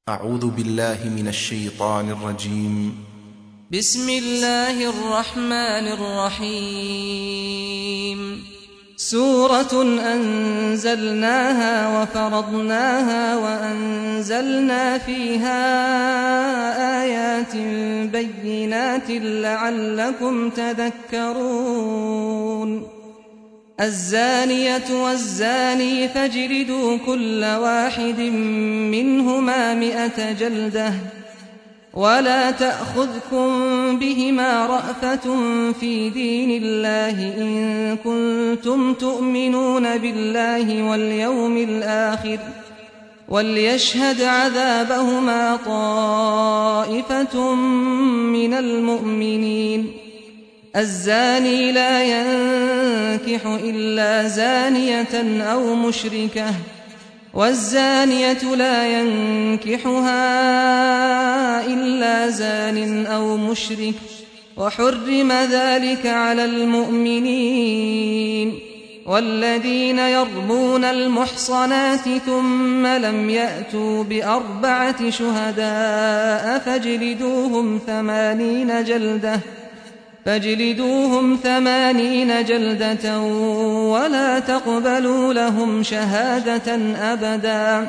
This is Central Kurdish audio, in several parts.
أعوذ بالله من الشيطان الرجيم. بسم الله الرحمن الرحيم. سورة أنزلناها وفرضناها وأنزلنا فيها آيات بينات لعلكم تذكرون. الزانية والزاني فاجلدوا كل واحد منهما 100 جلدة ولا تأخذكم بهما رأفة في دين الله إن كنتم تؤمنون بالله واليوم الآخر وليشهد عذابهما طائفة من المؤمنين. الزاني لا ينكح إلا زانية أو مشركة والزانية لا ينكحها إلا زان أو مشرك وحرم ذلك على المؤمنين. والذين يرمون المحصنات ثم لم يأتوا ب4 شهداء فاجلدوهم 80 جلدة ولا تقبلوا لهم شهادة أبدا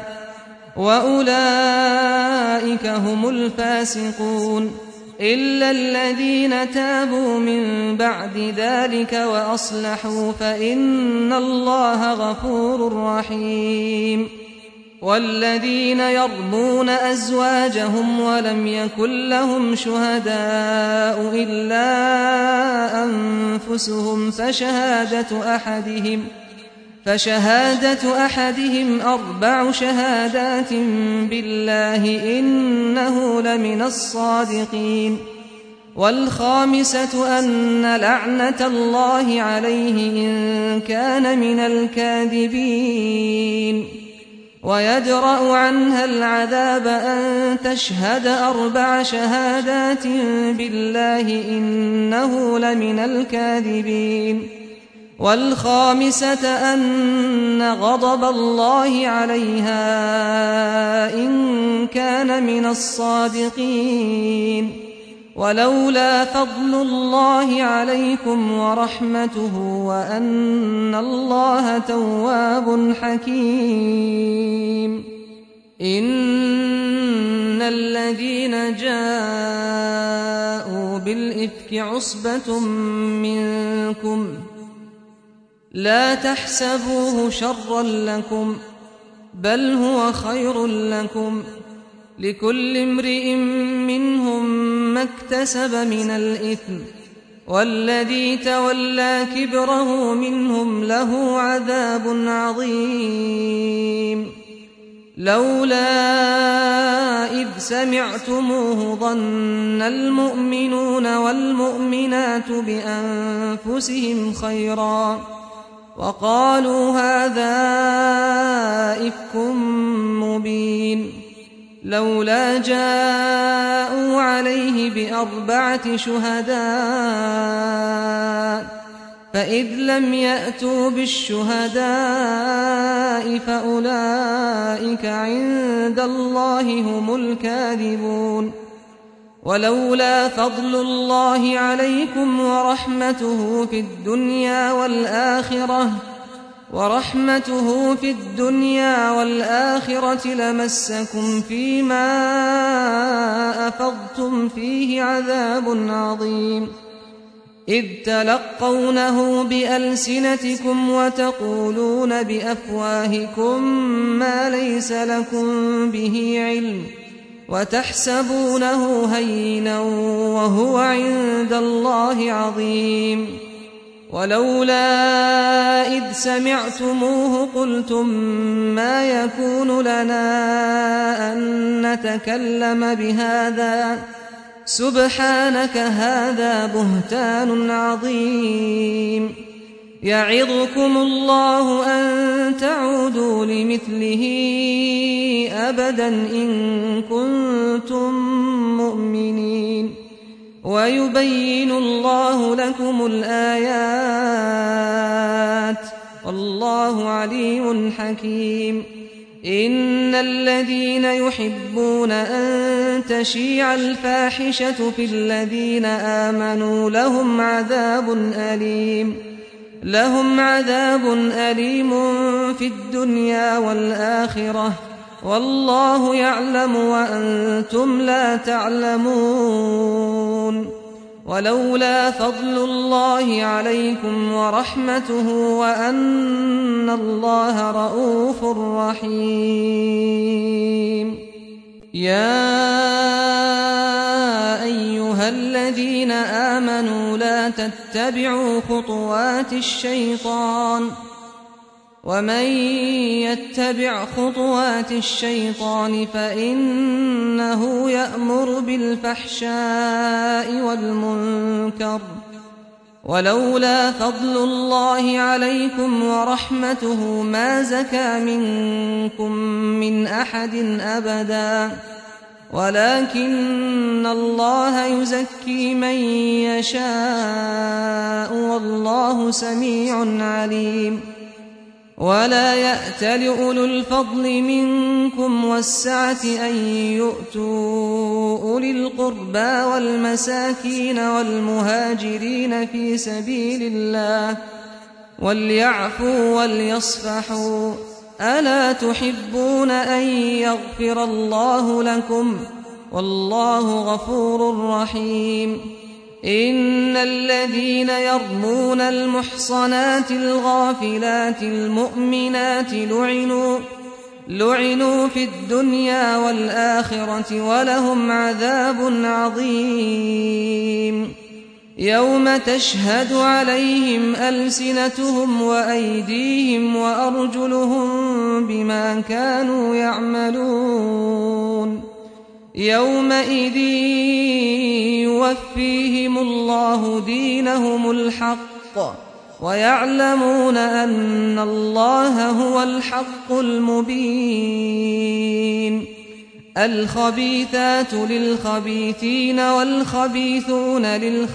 وأولئك هم الفاسقون إلا الذين تابوا من بعد ذلك وأصلحوا فإن الله غفور رحيم. والذين يرمون أزواجهم ولم يكن لهم شهداء إلا أنفسهم فشهادة أحدهم 4 شهادات بالله إنه لمن الصادقين. والخامسة أن لعنة الله عليه إن كان من الكاذبين. ويدرأ عنها العذاب أن تشهد 4 شهادات بالله إنه لمن الكاذبين. والخامسة أن غضب الله عليها إن كان من الصادقين. ولولا فضل الله عليكم ورحمته وأن الله تواب حكيم. إن الذين جاءوا بالإفك عصبة منكم لا تحسبوه شرا لكم بل هو خير لكم لكل امرئ منهم ما اكتسب من الإثم والذي تولى كبره منهم له عذاب عظيم. لولا إذ سمعتموه ظن المؤمنون والمؤمنات بأنفسهم خيرا وقالوا هذا إفك مبين. لولا جاءوا عليه ب4 شهداء فإذ لم يأتوا بالشهداء فأولئك عند الله هم الكاذبون. ولولا فضل الله عليكم ورحمته في الدنيا والآخرة لمسكم فيما أفضتم فيه عذاب عظيم. إذ تلقونه بألسنتكم وتقولون بأفواهكم ما ليس لكم به علم وتحسبونه هينا وهو عند الله عظيم. ولولا إذ سمعتموه قلتم ما يكون لنا أن نتكلم بهذا سبحانك هذا بهتان عظيم. يعظكم الله أن تعودوا لمثله أبدا إن كنتم مؤمنين. ويبين الله لكم الآيات والله عليم حكيم. إن الذين يحبون أن تشيع الفاحشة في الذين آمنوا لهم عذاب أليم في الدنيا والآخرة والله يعلم وأنتم لا تعلمون ولولا فضل الله عليكم ورحمته وأن الله رءوف رحيم يا أيها الذين آمنوا لا تتبعوا خطوات الشيطان ومن يتبع خطوات الشيطان فإنه يأمر بالفحشاء والمنكر ولولا فضل الله عليكم ورحمته ما زكى منكم من أحد أبدا ولكن الله يزكي من يشاء والله سميع عليم ولا يأتل أولو الفضل منكم والسعة أن يؤتوا أولي القربى والمساكين والمهاجرين في سبيل الله وليعفوا وليصفحوا ألا تحبون أن يغفر الله لكم والله غفور رحيم إن الذين يرمون المحصنات الغافلات المؤمنات لعنوا في الدنيا والآخرة ولهم عذاب عظيم يوم تشهد عليهم ألسنتهم وأيديهم وأرجلهم بما كانوا يعملون يومئذ يوفيهم الله دينهم الحق ويعلمون أن الله هو الحق المبين الخبيثات للخبيثين والخبيثون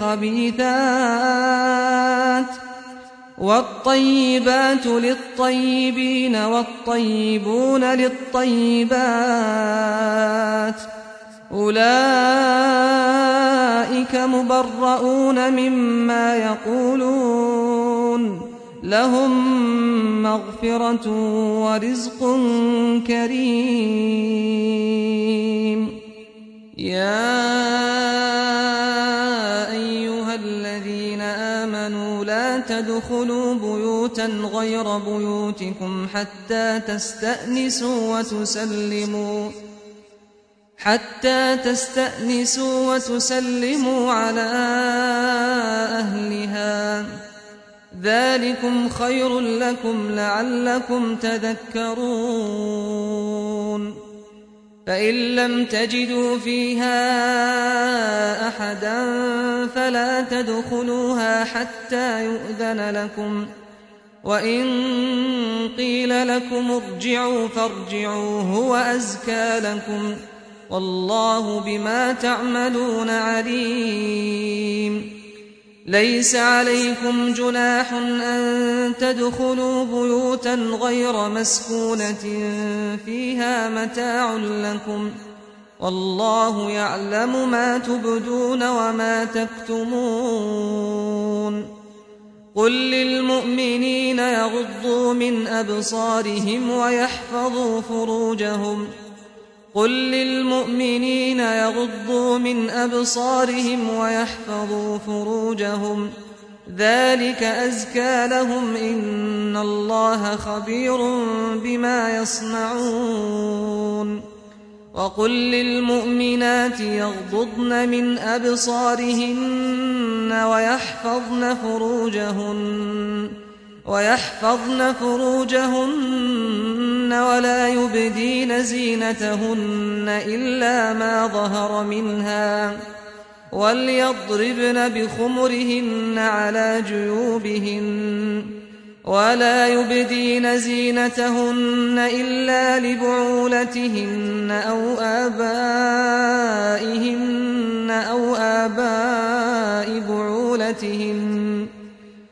للخبيثات والطيبات للطيبين والطيبون للطيبات أولئك مبرؤون مما يقولون لهم مغفرة ورزق كريم يا أيها الذين آمنوا لا تدخلوا بيوتا غير بيوتكم حتى تستأنسوا وتسلموا على أهلها ذلكم خير لكم لعلكم تذكرون فإن لم تجدوا فيها أحدا فلا تدخلوها حتى يؤذن لكم وإن قيل لكم ارجعوا فارجعوا هو أزكى لكم والله بما تعملون عليم ليس عليكم جناح أن تدخلوا بيوتا غير مسكونة فيها متاع لكم والله يعلم ما تبدون وما تكتمون قل للمؤمنين يغضوا من أبصارهم ويحفظوا فروجهم ذلك أزكى لهم إن الله خبير بما يصنعون وقل للمؤمنات يغضضن من أبصارهن ويحفظن فروجهن ولا يبدين زينتهن إلا ما ظهر منها وليضربن بخمرهن على جيوبهن ولا يبدين زينتهن إلا لبعولتهن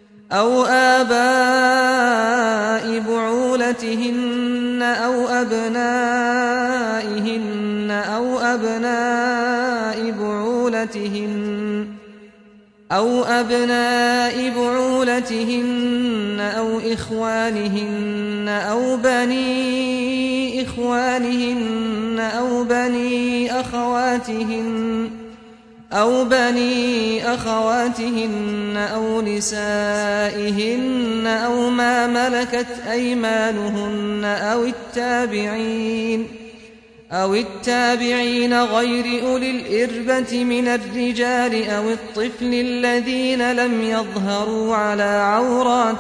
أو آباء بعولتهن أو أبنائهن أبناء بعولتهن أو إخوانهن أو بني إخوانهن أو بني أخواتهن أو نسائهن أو ما ملكت أيمانهن أو التابعين غير أولي الإربة من الرجال أو الطفل الذين لم يظهروا على عورات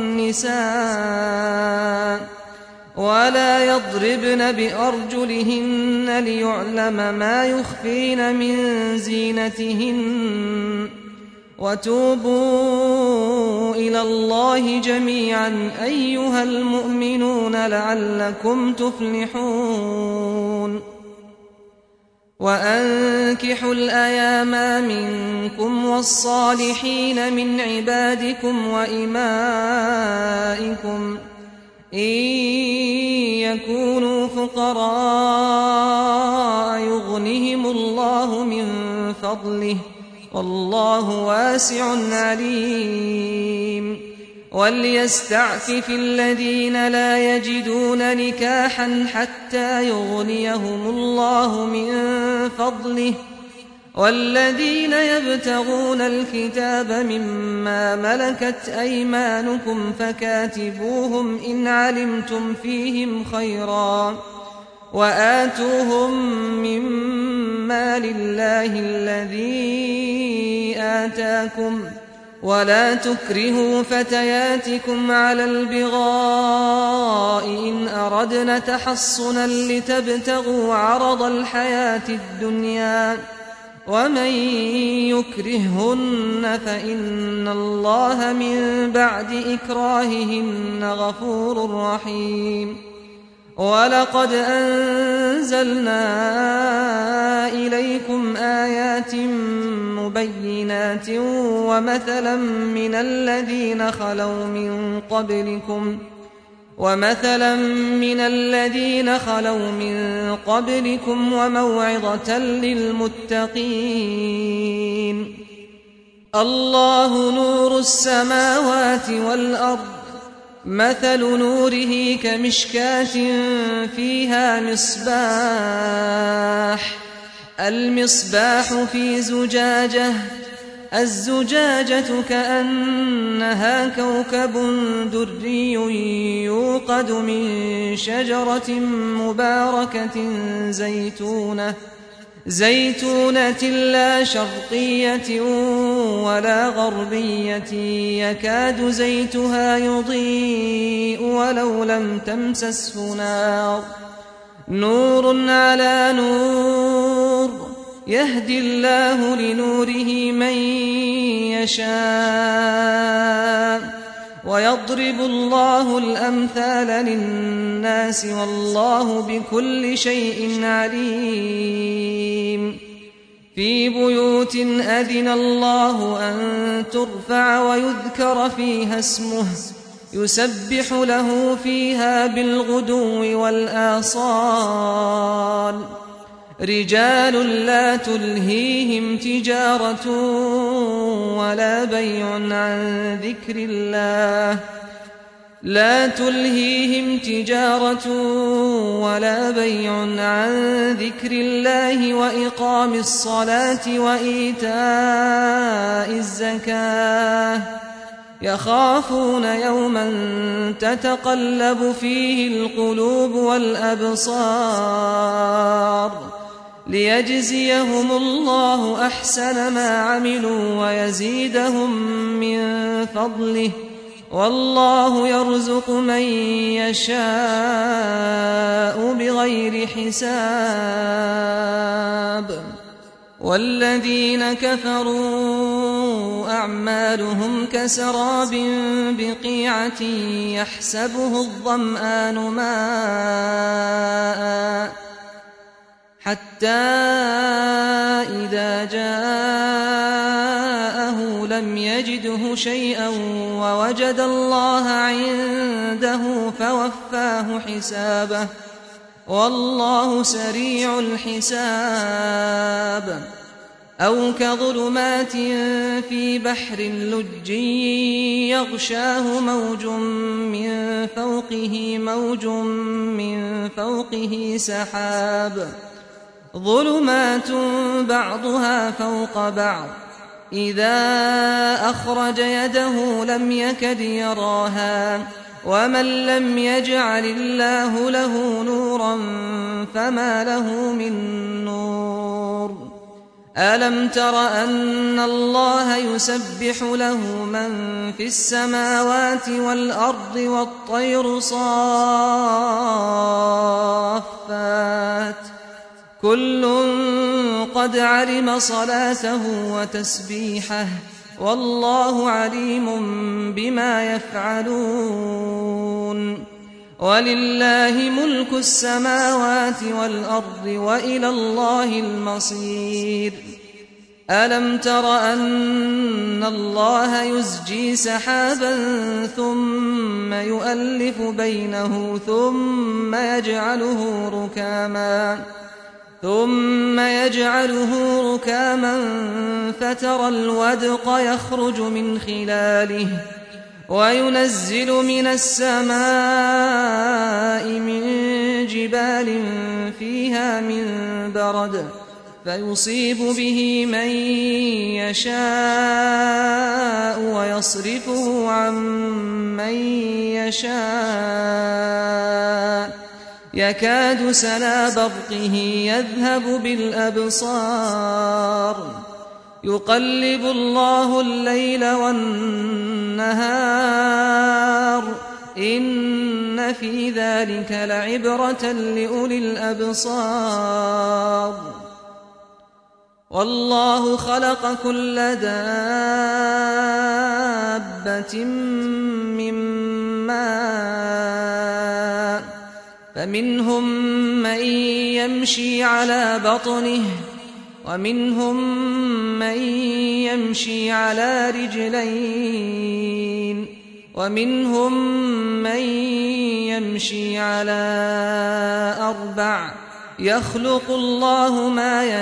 النساء ولا يضربن بأرجلهن ليعلم ما يخفين من زينتهن وتوبوا إلى الله جميعا أيها المؤمنون لعلكم تفلحون وأنكحوا الأيام منكم والصالحين من عبادكم وإمائكم إن يكونوا فقراء يغنهم الله من فضله والله واسع عليم وليستعفف الذين لا يجدون نكاحا حتى يغنيهم الله من فضله والذين يبتغون الكتاب مما ملكت أيمانكم فكاتبوهم إن علمتم فيهم خيرا وآتوهم مما لله الذي آتاكم ولا تكرهوا فتياتكم على البغاء إن أردنا تحصنا لتبتغوا عرض الحياة الدنيا ومن يكرههن فإن الله من بعد إكراههن غفور رحيم ولقد أنزلنا إليكم آيات مبينات ومثلا من الذين خلوا من قبلكم وموعظة للمتقين الله نور السماوات والأرض مثل نوره كمشكاة فيها المصباح في زجاجة الزجاجة كأنها كوكب دري يوقد من شجرة مباركة زيتونة لا شرقية ولا غربية يكاد زيتها يضيء ولو لم تمسسه نار نور على نور يهدي الله لنوره من يشاء ويضرب الله الأمثال للناس والله بكل شيء عليم في بيوت أذن الله أن ترفع ويذكر فيها اسمه يسبح له فيها بالغدو والآصال رجال لا تلهيهم تجارة ولا بيع عن ذكر الله وإقام الصلاة وإيتاء الزكاة يخافون يوما تتقلب فيه القلوب والأبصار ليجزيهم الله أحسن ما عملوا ويزيدهم من فضله والله يرزق من يشاء بغير حساب والذين كفروا أعمالهم كسراب بقيعة يحسبه الظمآن ماء حتى إذا جاءه لم يجده شيئا ووجد الله عنده فوفاه حسابه والله سريع الحساب أو كظلمات في بحر لج يغشاه موج من فوقه سحاب ظلمات بعضها فوق بعض إذا أخرج يده لم يكد يراها ومن لم يجعل الله له نورا فما له من نور ألم تر أن الله يسبح له من في السماوات والأرض والطير صافات كل قد علم صلاته وتسبيحه والله عليم بما يفعلون ولله ملك السماوات والأرض وإلى الله المصير ألم تر أن الله يزجي سحابا ثم يؤلف بينه ثم يجعله ركاما فترى الودق يخرج من خلاله وينزل من السماء من جبال فيها من برد فيصيب به من يشاء ويصرفه عن من يشاء يكاد سنا برقه يذهب بالأبصار يقلب الله الليل والنهار إن في ذلك لعبرة لأولي الأبصار والله خلق كل دابة من ماء فمنهم من يمشي على بطنه ومنهم من يمشي على رجلين ومنهم من يمشي على أربع يخلق الله ما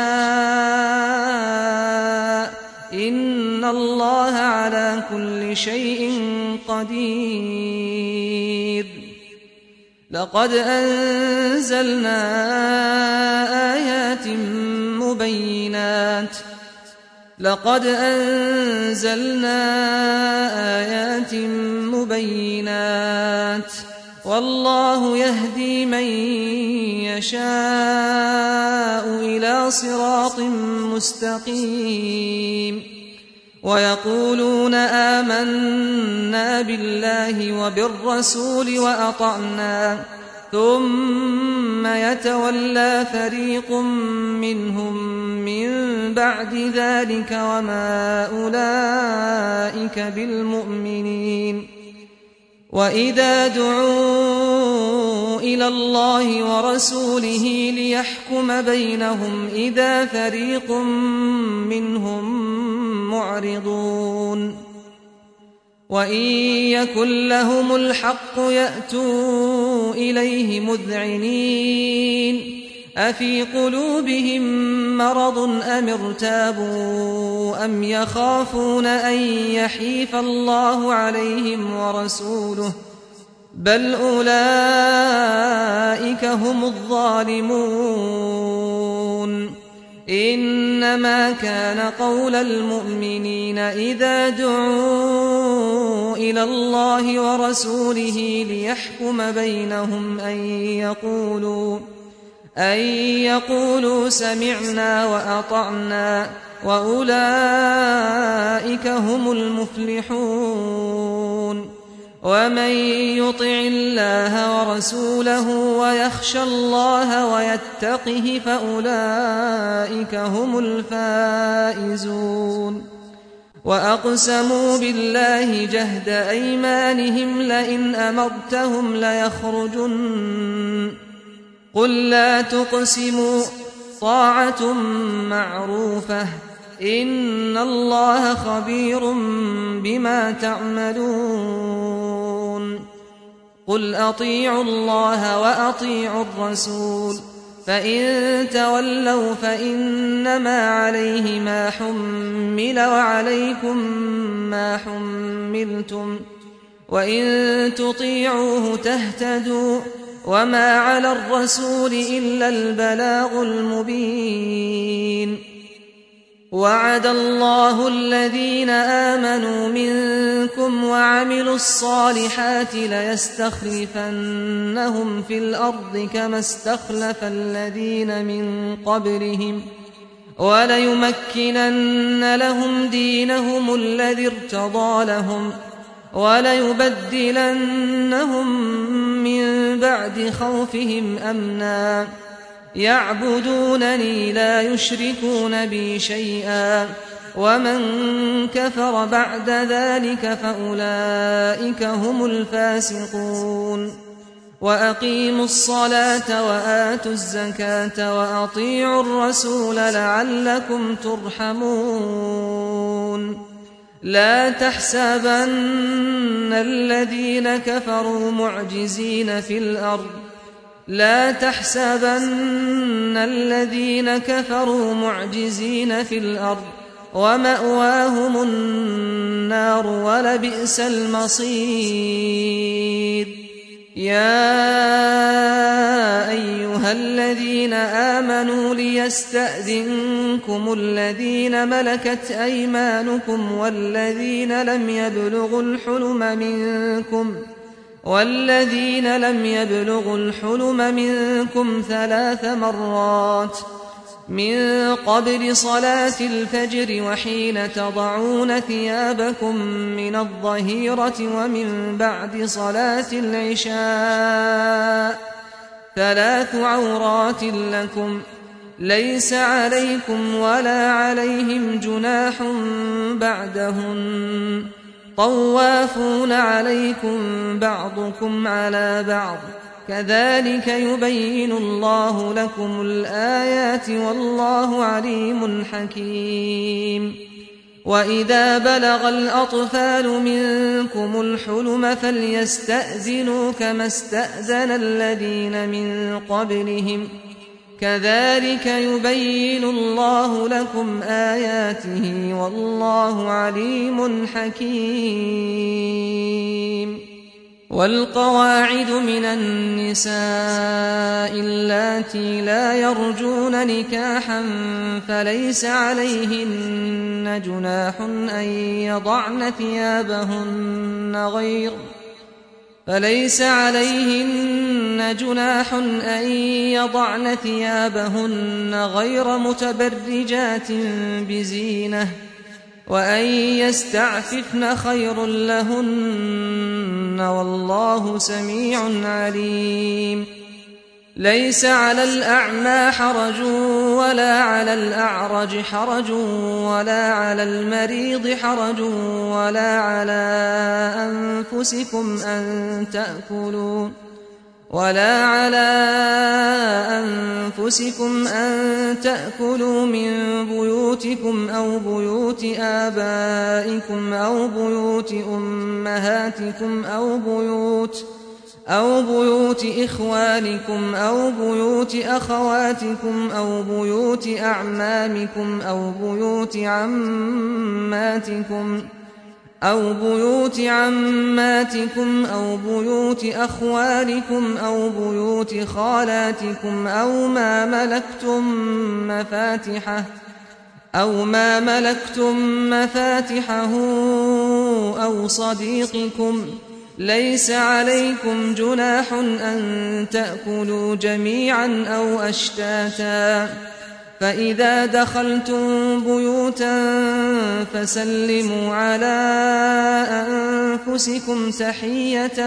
يشاء إن الله على كل شيء قدير لقد أنزلنا آيات مبينات والله يهدي من يشاء إلى صراط مستقيم ويقولون آمنا بالله وبالرسول وأطعنا ثم يتولى فريق منهم من بعد ذلك وما أولئك بالمؤمنين وإذا دعوا إلى الله ورسوله ليحكم بينهم إذا فريق منهم معرضون وإن يكن لهم الحق يأتوا إليه مذعنين أفي قلوبهم مرض أم ارتابوا أم يخافون أن يحيف الله عليهم ورسوله بل أولئك هم الظالمون إنما كان قول المؤمنين إذا دعوا إلى الله ورسوله ليحكم بينهم أن يقولوا سمعنا وأطعنا وأولئك هم المفلحون ومن يطع الله ورسوله ويخشى الله ويتقه فأولئك هم الفائزون وأقسموا بالله جهد أيمانهم لئن أمرتهم ليخرجن قل لا تقسموا طاعة معروفة إن الله خبير بما تعملون قل أطيعوا الله وأطيعوا الرسول فإن تولوا فإنما عليه ما حمل وعليكم ما حملتم وإن تطيعوه تهتدوا وما على الرسول إلا البلاغ المبين وعد الله الذين آمنوا منكم وعملوا الصالحات ليستخلفنهم في الأرض كما استخلف الذين من قبلهم وليمكنن لهم دينهم الذي ارتضى لهم وليبدلنهم من بعد خوفهم أمنا يعبدونني لا يشركون بي شيئا ومن كفر بعد ذلك فأولئك هم الفاسقون وأقيموا الصلاة وآتوا الزكاة وأطيعوا الرسول لعلكم ترحمون لا تحسبن الذين كفروا معجزين في الأرض لا تحسبن الذين كفروا معجزين في الأرض ومأواهم النار ولبئس المصير يا أيها الذين آمنوا ليستأذنكم الذين ملكت أيمانكم والذين لم يبلغوا الحلم منكم 3 مرات من قبل صلاة الفجر وحين تضعون ثيابكم من الظهيرة ومن بعد صلاة العشاء 3 عورات لكم ليس عليكم ولا عليهم جناح بعدهن طوافون عليكم بعضكم على بعض كذلك يبين الله لكم الآيات والله عليم حكيم وإذا بلغ الأطفال منكم الحلم فليستأذنوا كما استأذن الذين من قبلهم كذلك يبين الله لكم آياته والله عليم حكيم والقواعد من النساء اللاتي لا يرجون نكاحا فليس عليهن جناح أن يضعن ثيابهن غير متبرجات بزينة وأن يستعففن خير لهن والله سميع عليم ليس على الأعمى حرج ولا على الأعرج حرج ولا على المريض حرج ولا على أنفسكم أن تأكلوا من بيوتكم أو بيوت آبائكم أو بيوت أمهاتكم أو بيوت إخوانكم أو بيوت أخواتكم أو بيوت أعمامكم أو بيوت عماتكم أو بيوت أخوالكم أو بيوت خالاتكم أو ما ملكتم مفاتحه أو صديقكم ليس عليكم جناح أن تأكلوا جميعا أو أشتاتا فإذا دخلتم بيوتا فسلموا على أنفسكم تحية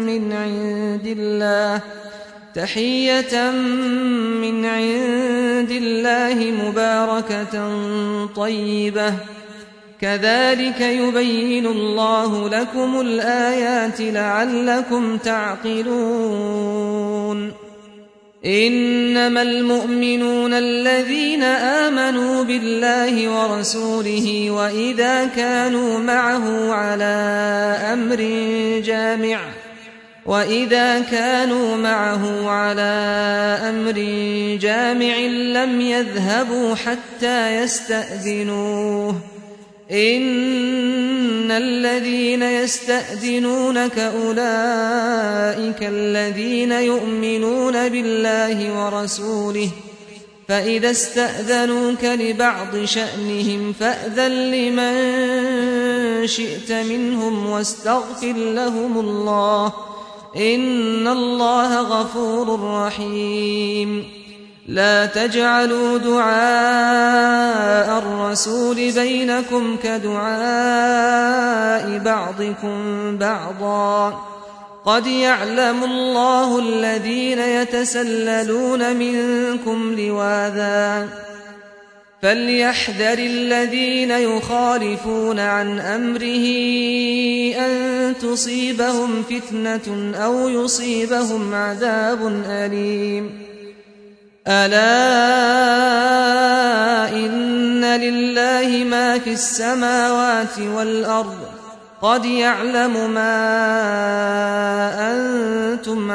من عند الله مباركة طيبة كذلك يبين الله لكم الآيات لعلكم تعقلون إنما المؤمنون الذين آمنوا بالله ورسوله وإذا كانوا معه على أمر جامع وإذا كانوا معه على أمر جامع لم يذهبوا حتى يستأذنوه إن الذين يستأذنونك أولئك الذين يؤمنون بالله ورسوله فإذا استأذنوك لبعض شأنهم فأذن لمن شئت منهم واستغفر لهم الله إن الله غفور رحيم لا تجعلوا دعاء الرسول بينكم كدعاء بعضكم بعضا قد يعلم الله الذين يتسللون منكم لواذا فليحذر الذين يخالفون عن أمره أن تصيبهم فتنة أو يصيبهم عذاب أليم ألا إن لله ما في السماوات والأرض قد يعلم ما أنتم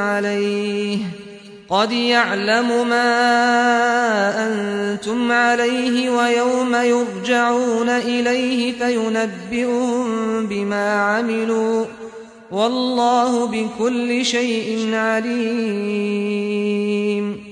عليه ويوم يرجعون إليه فينبئهم بما عملوا والله بكل شيء عليم